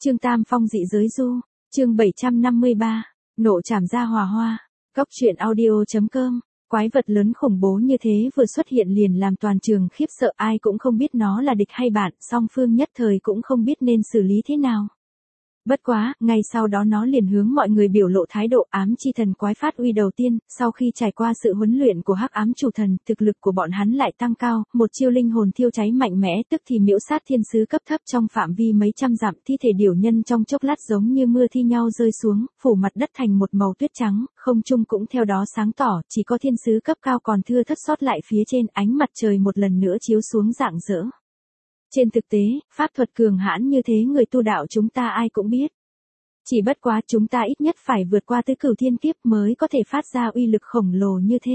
Chương Tam Phong dị giới du, chương 753, nộ trảm ra hòa hoa, góc truyện audio.com, quái vật lớn khủng bố như thế vừa xuất hiện liền làm toàn trường khiếp sợ, ai cũng không biết nó là địch hay bạn, song phương nhất thời cũng không biết nên xử lý thế nào. Bất quá, ngay sau đó nó liền hướng mọi người biểu lộ thái độ ám chi thần quái phát uy đầu tiên, sau khi trải qua sự huấn luyện của hắc ám chủ thần, thực lực của bọn hắn lại tăng cao, một chiêu linh hồn thiêu cháy mạnh mẽ tức thì miễu sát thiên sứ cấp thấp trong phạm vi mấy trăm dặm, thi thể điểu nhân trong chốc lát giống như mưa thi nhau rơi xuống, phủ mặt đất thành một màu tuyết trắng, không trung cũng theo đó sáng tỏ, chỉ có thiên sứ cấp cao còn thưa thất sót lại phía trên, ánh mặt trời một lần nữa chiếu xuống rạng rỡ. Trên thực tế, pháp thuật cường hãn như thế người tu đạo chúng ta ai cũng biết. Chỉ bất quá chúng ta ít nhất phải vượt qua tứ cửu thiên kiếp mới có thể phát ra uy lực khổng lồ như thế.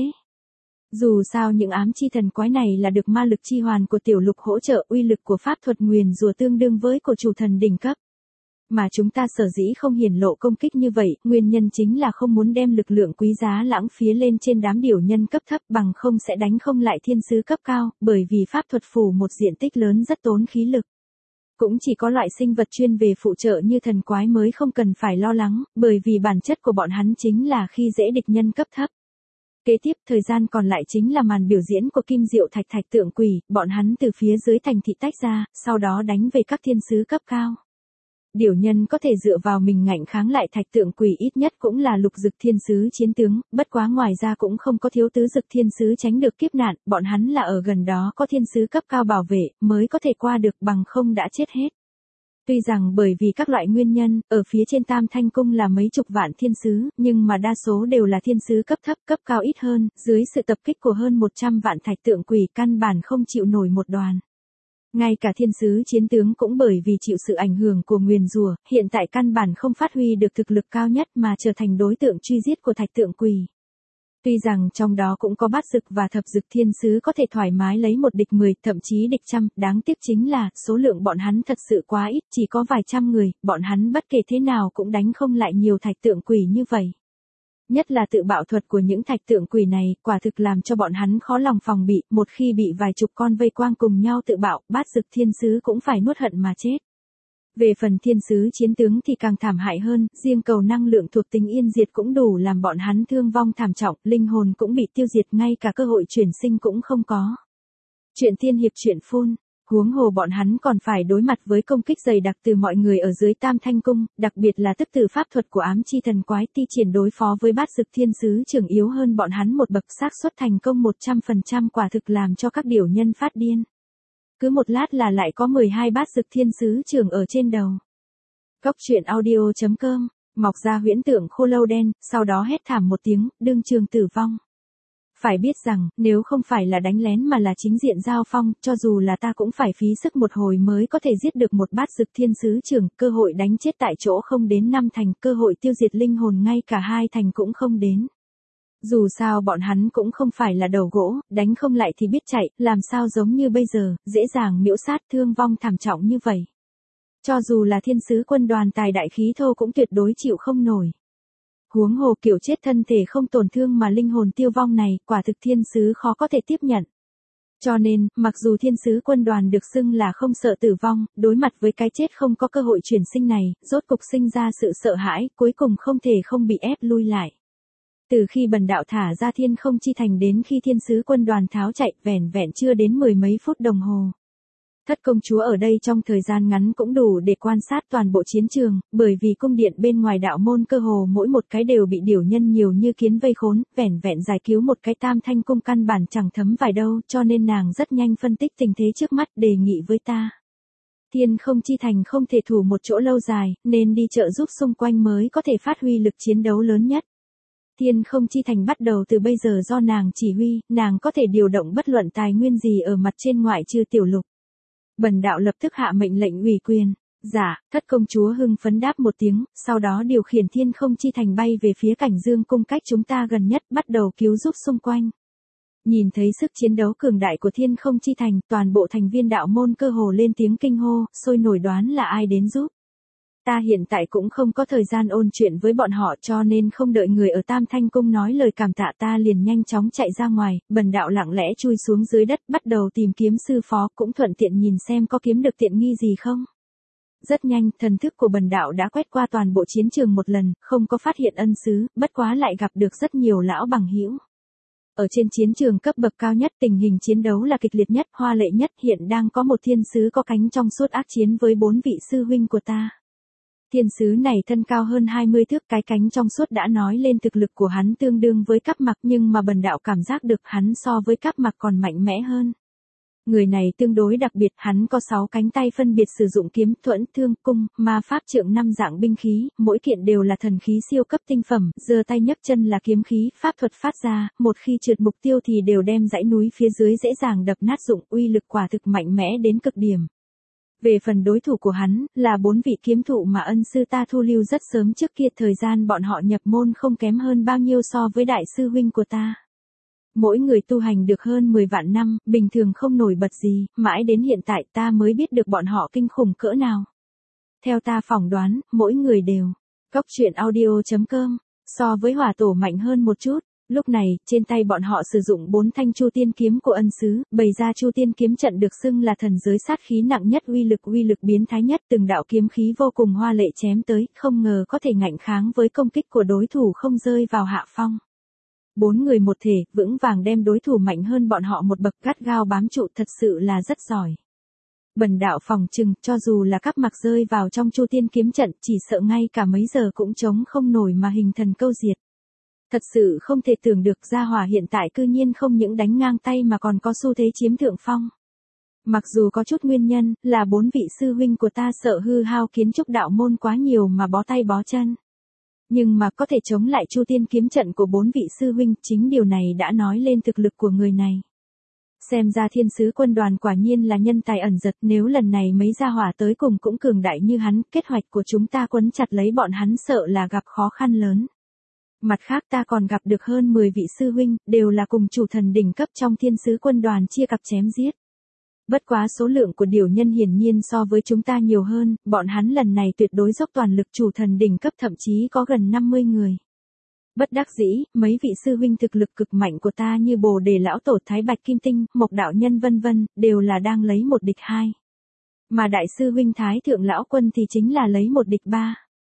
Dù sao những ám chi thần quái này là được ma lực chi hoàn của tiểu lục hỗ trợ, uy lực của pháp thuật nguyền rủa tương đương với của chủ thần đỉnh cấp. Mà chúng ta sở dĩ không hiển lộ công kích như vậy, nguyên nhân chính là không muốn đem lực lượng quý giá lãng phí lên trên đám điểu nhân cấp thấp, bằng không sẽ đánh không lại thiên sứ cấp cao, bởi vì pháp thuật phủ một diện tích lớn rất tốn khí lực. Cũng chỉ có loại sinh vật chuyên về phụ trợ như thần quái mới không cần phải lo lắng, bởi vì bản chất của bọn hắn chính là khi dễ địch nhân cấp thấp. Kế tiếp, thời gian còn lại chính là màn biểu diễn của Kim Diệu Thạch Thạch tượng quỷ, bọn hắn từ phía dưới thành thị tách ra, sau đó đánh về các thiên sứ cấp cao. Điểu nhân có thể dựa vào mình ngạnh kháng lại thạch tượng quỷ, ít nhất cũng là lục dực thiên sứ chiến tướng, bất quá ngoài ra cũng không có thiếu tứ dực thiên sứ tránh được kiếp nạn, bọn hắn là ở gần đó có thiên sứ cấp cao bảo vệ, mới có thể qua được, bằng không đã chết hết. Tuy rằng bởi vì các loại nguyên nhân, ở phía trên Tam Thanh Cung là mấy chục vạn thiên sứ, nhưng mà đa số đều là thiên sứ cấp thấp, cấp cao ít hơn, dưới sự tập kích của hơn 100 vạn thạch tượng quỷ căn bản không chịu nổi một đoàn. Ngay cả thiên sứ chiến tướng cũng bởi vì chịu sự ảnh hưởng của nguyền rủa, hiện tại căn bản không phát huy được thực lực cao nhất mà trở thành đối tượng truy giết của thạch tượng quỷ. Tuy rằng trong đó cũng có bát dực và thập dực thiên sứ có thể thoải mái lấy một địch 10, thậm chí địch trăm, đáng tiếc chính là, số lượng bọn hắn thật sự quá ít, chỉ có vài trăm người, bọn hắn bất kể thế nào cũng đánh không lại nhiều thạch tượng quỷ như vậy. Nhất là tự bạo thuật của những thạch tượng quỷ này, quả thực làm cho bọn hắn khó lòng phòng bị, một khi bị vài chục con vây quang cùng nhau tự bạo, bát dực thiên sứ cũng phải nuốt hận mà chết. Về phần thiên sứ chiến tướng thì càng thảm hại hơn, riêng cầu năng lượng thuộc tính yên diệt cũng đủ làm bọn hắn thương vong thảm trọng, linh hồn cũng bị tiêu diệt, ngay cả cơ hội chuyển sinh cũng không có. Chuyện tiên hiệp chuyện phun. Huống hồ bọn hắn còn phải đối mặt với công kích dày đặc từ mọi người ở dưới Tam Thanh Cung, đặc biệt là tức từ pháp thuật của ám chi thần quái ti triển đối phó với bát dực thiên sứ trưởng yếu hơn bọn hắn một bậc, xác suất thành công 100% quả thực làm cho các điểu nhân phát điên. Cứ một lát là lại có 12 bát dực thiên sứ trưởng ở trên đầu. Góc truyện audio.com, mọc ra huyễn tượng khô lâu đen, sau đó hét thảm một tiếng, đương trường tử vong. Phải biết rằng, nếu không phải là đánh lén mà là chính diện giao phong, cho dù là ta cũng phải phí sức một hồi mới có thể giết được một bát dực thiên sứ trưởng, cơ hội đánh chết tại chỗ không đến 5 thành, cơ hội tiêu diệt linh hồn ngay cả 2 thành cũng không đến. Dù sao bọn hắn cũng không phải là đầu gỗ, đánh không lại thì biết chạy, làm sao giống như bây giờ, dễ dàng miễu sát thương vong thảm trọng như vậy. Cho dù là thiên sứ quân đoàn tài đại khí thô cũng tuyệt đối chịu không nổi. Huống hồ kiểu chết thân thể không tổn thương mà linh hồn tiêu vong này, quả thực thiên sứ khó có thể tiếp nhận. Cho nên, mặc dù thiên sứ quân đoàn được xưng là không sợ tử vong, đối mặt với cái chết không có cơ hội chuyển sinh này, rốt cục sinh ra sự sợ hãi, cuối cùng không thể không bị ép lui lại. Từ khi bần đạo thả ra thiên không chi thành đến khi thiên sứ quân đoàn tháo chạy, vẻn vẹn chưa đến 10 mấy phút đồng hồ. Thất công chúa ở đây trong thời gian ngắn cũng đủ để quan sát toàn bộ chiến trường, bởi vì cung điện bên ngoài đạo môn cơ hồ mỗi một cái đều bị điểu nhân nhiều như kiến vây khốn, vẻn vẹn giải cứu một cái Tam Thanh Cung căn bản chẳng thấm vài đâu, cho nên nàng rất nhanh phân tích tình thế trước mắt, đề nghị với ta. Thiên không chi thành không thể thủ một chỗ lâu dài, nên đi trợ giúp xung quanh mới có thể phát huy lực chiến đấu lớn nhất. Thiên không chi thành bắt đầu từ bây giờ do nàng chỉ huy, nàng có thể điều động bất luận tài nguyên gì ở mặt trên ngoại trừ tiểu lục. Bần đạo lập tức hạ mệnh lệnh ủy quyền. Dạ, thất công chúa hưng phấn đáp một tiếng, sau đó điều khiển thiên không chi thành bay về phía cảnh dương cung cách chúng ta gần nhất, bắt đầu cứu giúp xung quanh. Nhìn thấy sức chiến đấu cường đại của thiên không chi thành, toàn bộ thành viên đạo môn cơ hồ lên tiếng kinh hô, sôi nổi đoán là ai đến giúp. Ta hiện tại cũng không có thời gian ôn chuyện với bọn họ, cho nên không đợi người ở Tam Thanh Cung nói lời cảm tạ ta liền nhanh chóng chạy ra ngoài, bần đạo lặng lẽ chui xuống dưới đất bắt đầu tìm kiếm sư phó, cũng thuận tiện nhìn xem có kiếm được tiện nghi gì không. Rất nhanh, thần thức của bần đạo đã quét qua toàn bộ chiến trường một lần, không có phát hiện ân sứ, bất quá lại gặp được rất nhiều lão bằng hữu. Ở trên chiến trường cấp bậc cao nhất, tình hình chiến đấu là kịch liệt nhất, hoa lệ nhất, hiện đang có một thiên sứ có cánh trong suốt ác chiến với 4 vị sư huynh của ta. Thiên sứ này thân cao hơn 20 thước, cái cánh trong suốt đã nói lên thực lực của hắn tương đương với Cáp Mặc, nhưng mà bần đạo cảm giác được hắn so với Cáp Mặc còn mạnh mẽ hơn. Người này tương đối đặc biệt, hắn có 6 cánh tay phân biệt sử dụng kiếm, thuẫn, thương, cung, ma pháp trượng 5 dạng binh khí, mỗi kiện đều là thần khí siêu cấp tinh phẩm, giơ tay nhấc chân là kiếm khí, pháp thuật phát ra, một khi trượt mục tiêu thì đều đem dãy núi phía dưới dễ dàng đập nát dụng, uy lực quả thực mạnh mẽ đến cực điểm. Về phần đối thủ của hắn, là 4 vị kiếm thụ mà ân sư ta thu lưu rất sớm trước kia, thời gian bọn họ nhập môn không kém hơn bao nhiêu so với đại sư huynh của ta. Mỗi người tu hành được hơn 10 vạn năm, bình thường không nổi bật gì, mãi đến hiện tại ta mới biết được bọn họ kinh khủng cỡ nào. Theo ta phỏng đoán, mỗi người đều. Cóc truyện audio.com, so với hỏa tổ mạnh hơn một chút. Lúc này, trên tay bọn họ sử dụng 4 thanh chu tiên kiếm của ân sứ, bày ra chu tiên kiếm trận được xưng là thần giới sát khí nặng nhất, uy lực biến thái nhất, từng đạo kiếm khí vô cùng hoa lệ chém tới, không ngờ có thể ngạnh kháng với công kích của đối thủ không rơi vào hạ phong. 4 người một thể, vững vàng đem đối thủ mạnh hơn bọn họ một bậc, gắt gao bám trụ, thật sự là rất giỏi. Bần đạo phòng trừng, cho dù là Cáp Mặc rơi vào trong chu tiên kiếm trận, chỉ sợ ngay cả mấy giờ cũng chống không nổi mà hình thần câu diệt. Thật sự không thể tưởng được gia hỏa hiện tại cư nhiên không những đánh ngang tay mà còn có xu thế chiếm thượng phong. Mặc dù có chút nguyên nhân, là 4 vị sư huynh của ta sợ hư hao kiến trúc đạo môn quá nhiều mà bó tay bó chân. Nhưng mà có thể chống lại chu tiên kiếm trận của 4 vị sư huynh, chính điều này đã nói lên thực lực của người này. Xem ra thiên sứ quân đoàn quả nhiên là nhân tài ẩn giật, nếu lần này mấy gia hỏa tới cùng cũng cường đại như hắn, kế hoạch của chúng ta quấn chặt lấy bọn hắn sợ là gặp khó khăn lớn. Mặt khác ta còn gặp được hơn 10 vị sư huynh, đều là cùng chủ thần đỉnh cấp trong thiên sứ quân đoàn chia cặp chém giết. Bất quá số lượng của điều nhân hiển nhiên so với chúng ta nhiều hơn, bọn hắn lần này tuyệt đối dốc toàn lực, chủ thần đỉnh cấp thậm chí có gần 50 người. Bất đắc dĩ, mấy vị sư huynh thực lực cực mạnh của ta như Bồ Đề lão tổ, Thái Bạch Kim Tinh, Mộc đạo nhân vân vân, đều là đang lấy một địch 2. Mà đại sư huynh Thái Thượng lão quân thì chính là lấy một địch 3.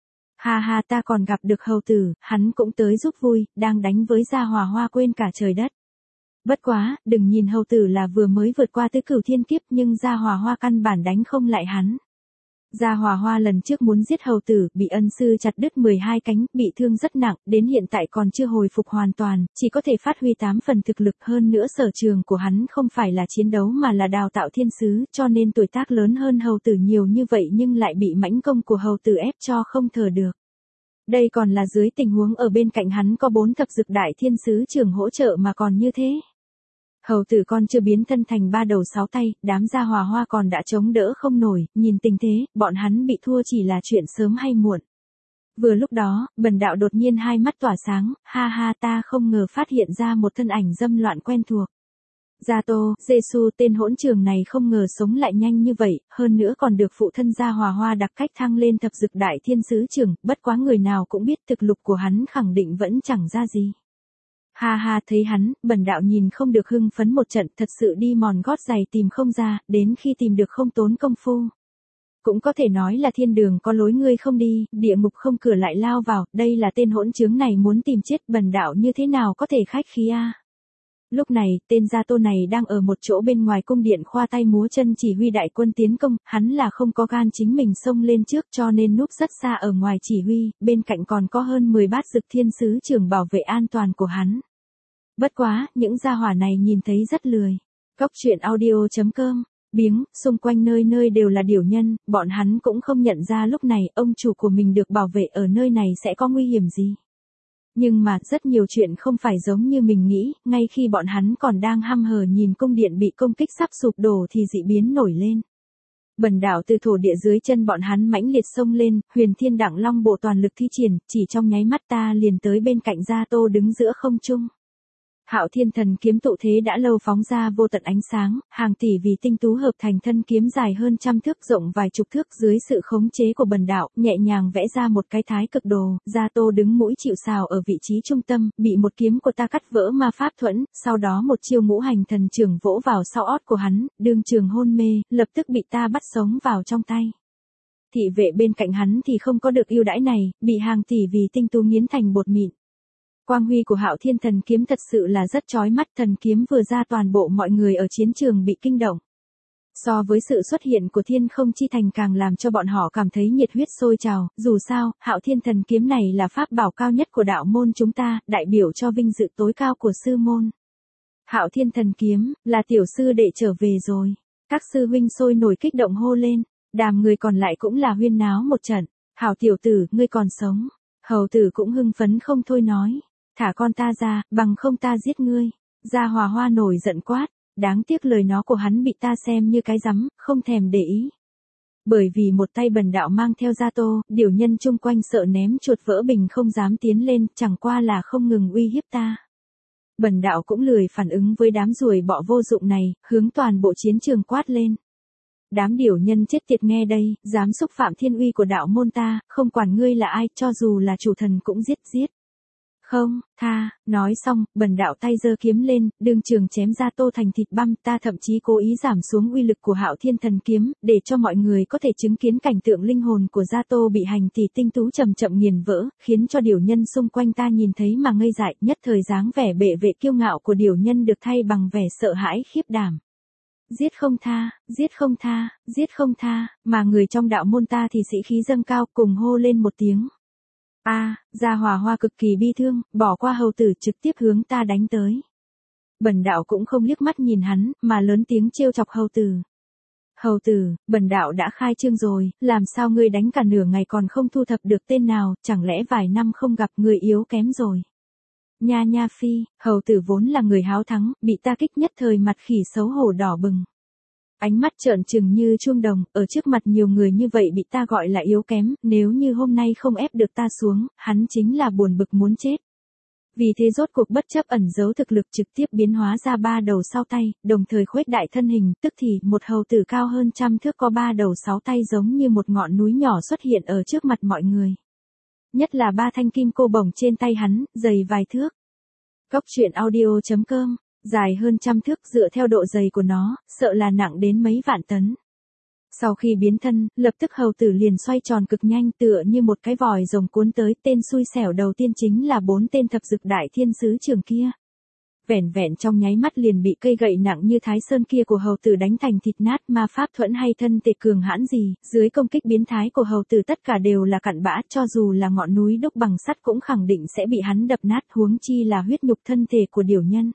Ha ha, ta còn gặp được hầu tử, hắn cũng tới giúp vui, đang đánh với gia hòa hoa quên cả trời đất. Bất quá, đừng nhìn hầu tử là vừa mới vượt qua tới cửu thiên kiếp, nhưng gia hòa hoa căn bản đánh không lại hắn. Gia hòa hoa lần trước muốn giết hầu tử, bị ân sư chặt đứt 12 cánh, bị thương rất nặng, đến hiện tại còn chưa hồi phục hoàn toàn, chỉ có thể phát huy 8 phần thực lực, hơn nữa sở trường của hắn không phải là chiến đấu mà là đào tạo thiên sứ, cho nên tuổi tác lớn hơn hầu tử nhiều như vậy nhưng lại bị mãnh công của hầu tử ép cho không thở được. Đây còn là dưới tình huống ở bên cạnh hắn có 4 thập dực đại thiên sứ trưởng hỗ trợ mà còn như thế. Hầu tử con chưa biến thân thành 3 đầu 6 tay, đám gia hòa hoa còn đã chống đỡ không nổi, nhìn tình thế, bọn hắn bị thua chỉ là chuyện sớm hay muộn. Vừa lúc đó, bần đạo đột nhiên hai mắt tỏa sáng, ha ha, ta không ngờ phát hiện ra một thân ảnh dâm loạn quen thuộc. Gia Tô, Giê-xu, tên hỗn trường này không ngờ sống lại nhanh như vậy, hơn nữa còn được phụ thân gia hòa hoa đặc cách thăng lên thập dực đại thiên sứ trưởng, bất quá người nào cũng biết thực lực của hắn khẳng định vẫn chẳng ra gì. Ha ha, thấy hắn, bần đạo nhìn không được hưng phấn một trận, thật sự đi mòn gót giày tìm không ra, đến khi tìm được không tốn công phu. Cũng có thể nói là thiên đường có lối ngươi không đi, địa ngục không cửa lại lao vào, đây là tên hỗn trướng này muốn tìm chết, bần đạo như thế nào có thể khách khí a. Lúc này, tên Gia Tô này đang ở một chỗ bên ngoài cung điện khoa tay múa chân chỉ huy đại quân tiến công, hắn là không có gan chính mình xông lên trước cho nên núp rất xa ở ngoài chỉ huy, bên cạnh còn có hơn 10 bát dực thiên sứ trưởng bảo vệ an toàn của hắn. Bất quá, những gia hỏa này nhìn thấy rất lười. Cóc truyện audio.com, biếng, xung quanh nơi nơi đều là điểu nhân, bọn hắn cũng không nhận ra lúc này ông chủ của mình được bảo vệ ở nơi này sẽ có nguy hiểm gì. Nhưng mà, rất nhiều chuyện không phải giống như mình nghĩ, ngay khi bọn hắn còn đang hăm hở nhìn cung điện bị công kích sắp sụp đổ thì dị biến nổi lên. Bần đạo từ thổ địa dưới chân bọn hắn mãnh liệt xông lên, Huyền Thiên Đẳng Long bộ toàn lực thi triển, chỉ trong nháy mắt ta liền tới bên cạnh Gia Tô đứng giữa không trung. Hạo Thiên Thần kiếm tụ thế đã lâu phóng ra vô tận ánh sáng, hàng tỷ vì tinh tú hợp thành thân kiếm dài hơn trăm thước, rộng vài chục thước, dưới sự khống chế của bần đạo, nhẹ nhàng vẽ ra một cái thái cực đồ, Gia Tô đứng mũi chịu sào ở vị trí trung tâm, bị một kiếm của ta cắt vỡ ma pháp thuẫn, sau đó một chiêu ngũ hành thần trường vỗ vào sau ót của hắn, đương trường hôn mê, lập tức bị ta bắt sống vào trong tay. thị vệ bên cạnh hắn thì không có được ưu đãi này, bị hàng tỷ vì tinh tú nghiến thành bột mịn. Quang huy của Hạo Thiên Thần Kiếm thật sự là rất chói mắt, thần kiếm vừa ra toàn bộ mọi người ở chiến trường bị kinh động. So với sự xuất hiện của Thiên Không Chi Thành càng làm cho bọn họ cảm thấy nhiệt huyết sôi trào, dù sao, Hạo Thiên Thần Kiếm này là pháp bảo cao nhất của đạo môn chúng ta, đại biểu cho vinh dự tối cao của sư môn. Hạo Thiên Thần Kiếm, là tiểu sư đệ trở về rồi. Các sư huynh sôi nổi kích động hô lên, đám người còn lại cũng là huyên náo một trận. Hảo tiểu tử, ngươi còn sống. Hầu tử cũng hưng phấn không thôi nói, thả con ta ra, bằng không ta giết ngươi. Gia Hòa Hoa nổi giận quát, đáng tiếc lời nó của hắn bị ta xem như cái rắm, không thèm để ý. Bởi vì một tay bần đạo mang theo gia tô, điều nhân chung quanh sợ ném chuột vỡ bình không dám tiến lên, chẳng qua là không ngừng uy hiếp ta. Bần đạo cũng lười phản ứng với đám ruồi bọ vô dụng này, hướng toàn bộ chiến trường quát lên. Đám điều nhân chết tiệt nghe đây, dám xúc phạm thiên uy của đạo môn ta, không quản ngươi là ai, cho dù là chủ thần cũng giết. Không, tha, nói xong, bần đạo tay giơ kiếm lên, đường trường chém ra tô thành thịt băm, ta thậm chí cố ý giảm xuống uy lực của Hạo Thiên Thần Kiếm, để cho mọi người có thể chứng kiến cảnh tượng linh hồn của gia tô bị hành tỷ tinh tú chậm chậm nghiền vỡ, khiến cho điều nhân xung quanh ta nhìn thấy mà ngây dại, nhất thời dáng vẻ bệ vệ kiêu ngạo của điều nhân được thay bằng vẻ sợ hãi khiếp đảm. Giết không tha, giết không tha, giết không tha, mà người trong đạo môn ta thì sĩ khí dâng cao cùng hô lên một tiếng. Gia Hòa Hoa cực kỳ bi thương, bỏ qua hầu tử trực tiếp hướng ta đánh tới. Bần đạo cũng không liếc mắt nhìn hắn, mà lớn tiếng trêu chọc hầu tử. Hầu tử, bần đạo đã khai trương rồi, làm sao ngươi đánh cả nửa ngày còn không thu thập được tên nào, chẳng lẽ vài năm không gặp người yếu kém rồi. Nha phi, hầu tử vốn là người háo thắng, bị ta kích nhất thời mặt khỉ xấu hổ đỏ bừng. Ánh mắt trợn trừng như chuông đồng, ở trước mặt nhiều người như vậy bị ta gọi là yếu kém, nếu như hôm nay không ép được ta xuống, hắn chính là buồn bực muốn chết. Vì thế rốt cuộc bất chấp ẩn giấu thực lực trực tiếp biến hóa ra 3 đầu 6 tay, đồng thời khuếch đại thân hình, tức thì một hầu tử cao hơn 100 thước có 3 đầu 6 tay giống như một ngọn núi nhỏ xuất hiện ở trước mặt mọi người. Nhất là 3 thanh kim cô bổng trên tay hắn, dày vài thước. Góc truyện audio.com, dài hơn 100 thước, dựa theo độ dày của nó, sợ là nặng đến mấy vạn tấn. Sau khi biến thân, lập tức hầu tử liền xoay tròn cực nhanh tựa như một cái vòi rồng cuốn tới, tên xui xẻo đầu tiên chính là 4 tên thập dực đại thiên sứ trường kia. Vẻn vẹn trong nháy mắt liền bị cây gậy nặng như Thái Sơn kia của hầu tử đánh thành thịt nát, ma pháp thuẫn hay thân tệ cường hãn gì, dưới công kích biến thái của hầu tử tất cả đều là cặn bã, cho dù là ngọn núi đúc bằng sắt cũng khẳng định sẽ bị hắn đập nát, huống chi là huyết nhục thân thể của điểu nhân.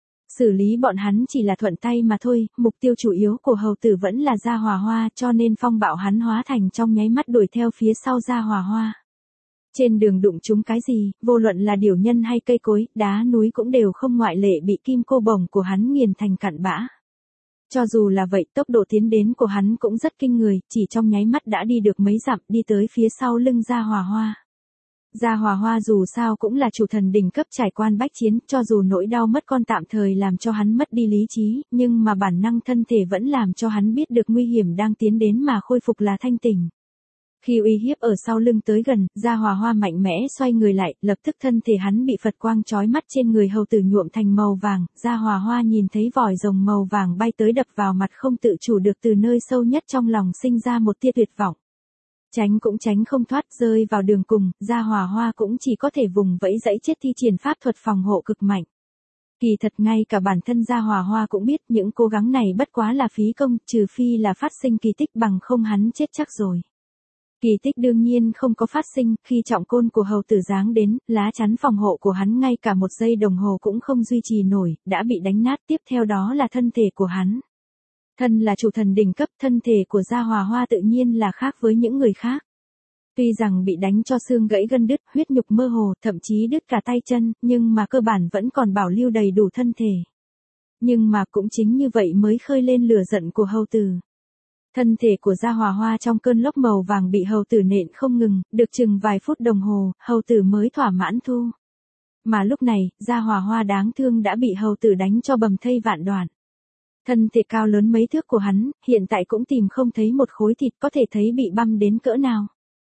Xử lý bọn hắn chỉ là thuận tay mà thôi, mục tiêu chủ yếu của hầu tử vẫn là Gia Hòa Hoa, cho nên phong bạo hắn hóa thành trong nháy mắt đuổi theo phía sau Gia Hòa Hoa. Trên đường đụng chúng cái gì, vô luận là điểu nhân hay cây cối, đá núi cũng đều không ngoại lệ bị kim cô bổng của hắn nghiền thành cặn bã. Cho dù là vậy, tốc độ tiến đến của hắn cũng rất kinh người, chỉ trong nháy mắt đã đi được mấy dặm, đi tới phía sau lưng Gia Hòa Hoa. Gia Hòa Hoa dù sao cũng là chủ thần đỉnh cấp trải quan bách chiến, cho dù nỗi đau mất con tạm thời làm cho hắn mất đi lý trí, nhưng mà bản năng thân thể vẫn làm cho hắn biết được nguy hiểm đang tiến đến mà khôi phục là thanh tỉnh. Khi uy hiếp ở sau lưng tới gần, Gia Hòa Hoa mạnh mẽ xoay người lại, lập tức thân thể hắn bị Phật quang chói mắt trên người hầu tử nhuộm thành màu vàng, Gia Hòa Hoa nhìn thấy vòi rồng màu vàng bay tới đập vào mặt không tự chủ được, từ nơi sâu nhất trong lòng sinh ra một tia tuyệt vọng. Tránh cũng tránh không thoát, rơi vào đường cùng, Gia Hòa Hoa cũng chỉ có thể vùng vẫy dãy chết thi triển pháp thuật phòng hộ cực mạnh. Kỳ thật ngay cả bản thân Gia Hòa Hoa cũng biết những cố gắng này bất quá là phí công, trừ phi là phát sinh kỳ tích, bằng không hắn chết chắc rồi. Kỳ tích đương nhiên không có phát sinh, khi trọng côn của hầu tử giáng đến, lá chắn phòng hộ của hắn ngay cả 1 giây đồng hồ cũng không duy trì nổi, đã bị đánh nát, tiếp theo đó là thân thể của hắn. Thân là chủ thần đỉnh cấp, thân thể của Gia Hòa Hoa tự nhiên là khác với những người khác. Tuy rằng bị đánh cho xương gãy gân đứt, huyết nhục mơ hồ, thậm chí đứt cả tay chân, nhưng mà cơ bản vẫn còn bảo lưu đầy đủ thân thể. Nhưng mà cũng chính như vậy mới khơi lên lửa giận của hầu tử. Thân thể của Gia Hòa Hoa trong cơn lốc màu vàng bị hầu tử nện không ngừng, được chừng vài phút đồng hồ, hầu tử mới thỏa mãn thu. Mà lúc này, Gia Hòa Hoa đáng thương đã bị hầu tử đánh cho bầm thây vạn đoạn. Thân thể cao lớn mấy thước của hắn, hiện tại cũng tìm không thấy một khối thịt, có thể thấy bị băm đến cỡ nào.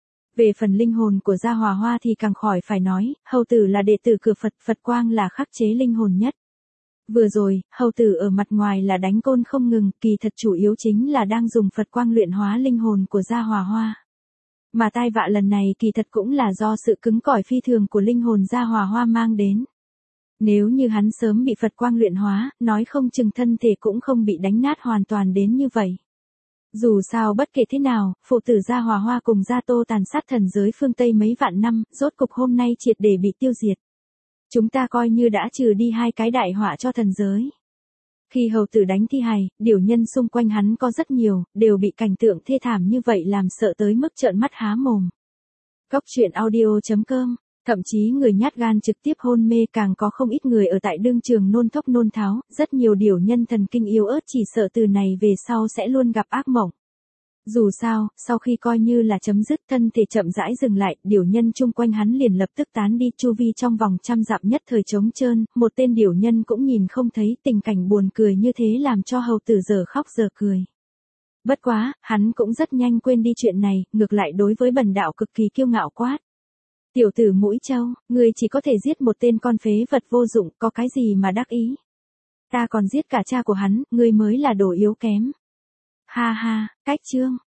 Về phần linh hồn của Gia Hòa Hoa thì càng khỏi phải nói, hầu tử là đệ tử cửa Phật, Phật quang là khắc chế linh hồn nhất. Vừa rồi, hầu tử ở mặt ngoài là đánh côn không ngừng, kỳ thật chủ yếu chính là đang dùng Phật quang luyện hóa linh hồn của Gia Hòa Hoa. Mà tai vạ lần này kỳ thật cũng là do sự cứng cỏi phi thường của linh hồn Gia Hòa Hoa mang đến. Nếu như hắn sớm bị Phật quang luyện hóa, nói không chừng thân thể cũng không bị đánh nát hoàn toàn đến như vậy. Dù sao bất kể thế nào, phụ tử Gia Hòa Hoa cùng Gia Tô tàn sát thần giới phương Tây mấy vạn năm, rốt cục hôm nay triệt để bị tiêu diệt. Chúng ta coi như đã trừ đi hai cái đại họa cho thần giới. Khi hầu tử đánh thi hài, điều nhân xung quanh hắn có rất nhiều, đều bị cảnh tượng thê thảm như vậy làm sợ tới mức trợn mắt há mồm. Góc truyện audio.com, thậm chí người nhát gan trực tiếp hôn mê, càng có không ít người ở tại đương trường nôn thốc nôn tháo, rất nhiều điều nhân thần kinh yếu ớt chỉ sợ từ này về sau sẽ luôn gặp ác mộng. Dù sao, sau khi coi như là chấm dứt, thân thể chậm rãi dừng lại, điều nhân chung quanh hắn liền lập tức tán đi, chu vi trong vòng 100 dặm nhất thời trống trơn, một tên điều nhân cũng nhìn không thấy. Tình cảnh buồn cười như thế làm cho hầu tử giờ khóc giờ cười. Bất quá, hắn cũng rất nhanh quên đi chuyện này, ngược lại đối với Bần Đạo cực kỳ kiêu ngạo quát. Tiểu tử Mũi Trâu, ngươi chỉ có thể giết một tên con phế vật vô dụng, có cái gì mà đắc ý? Ta còn giết cả cha của hắn, ngươi mới là đồ yếu kém. Ha ha, cách chương.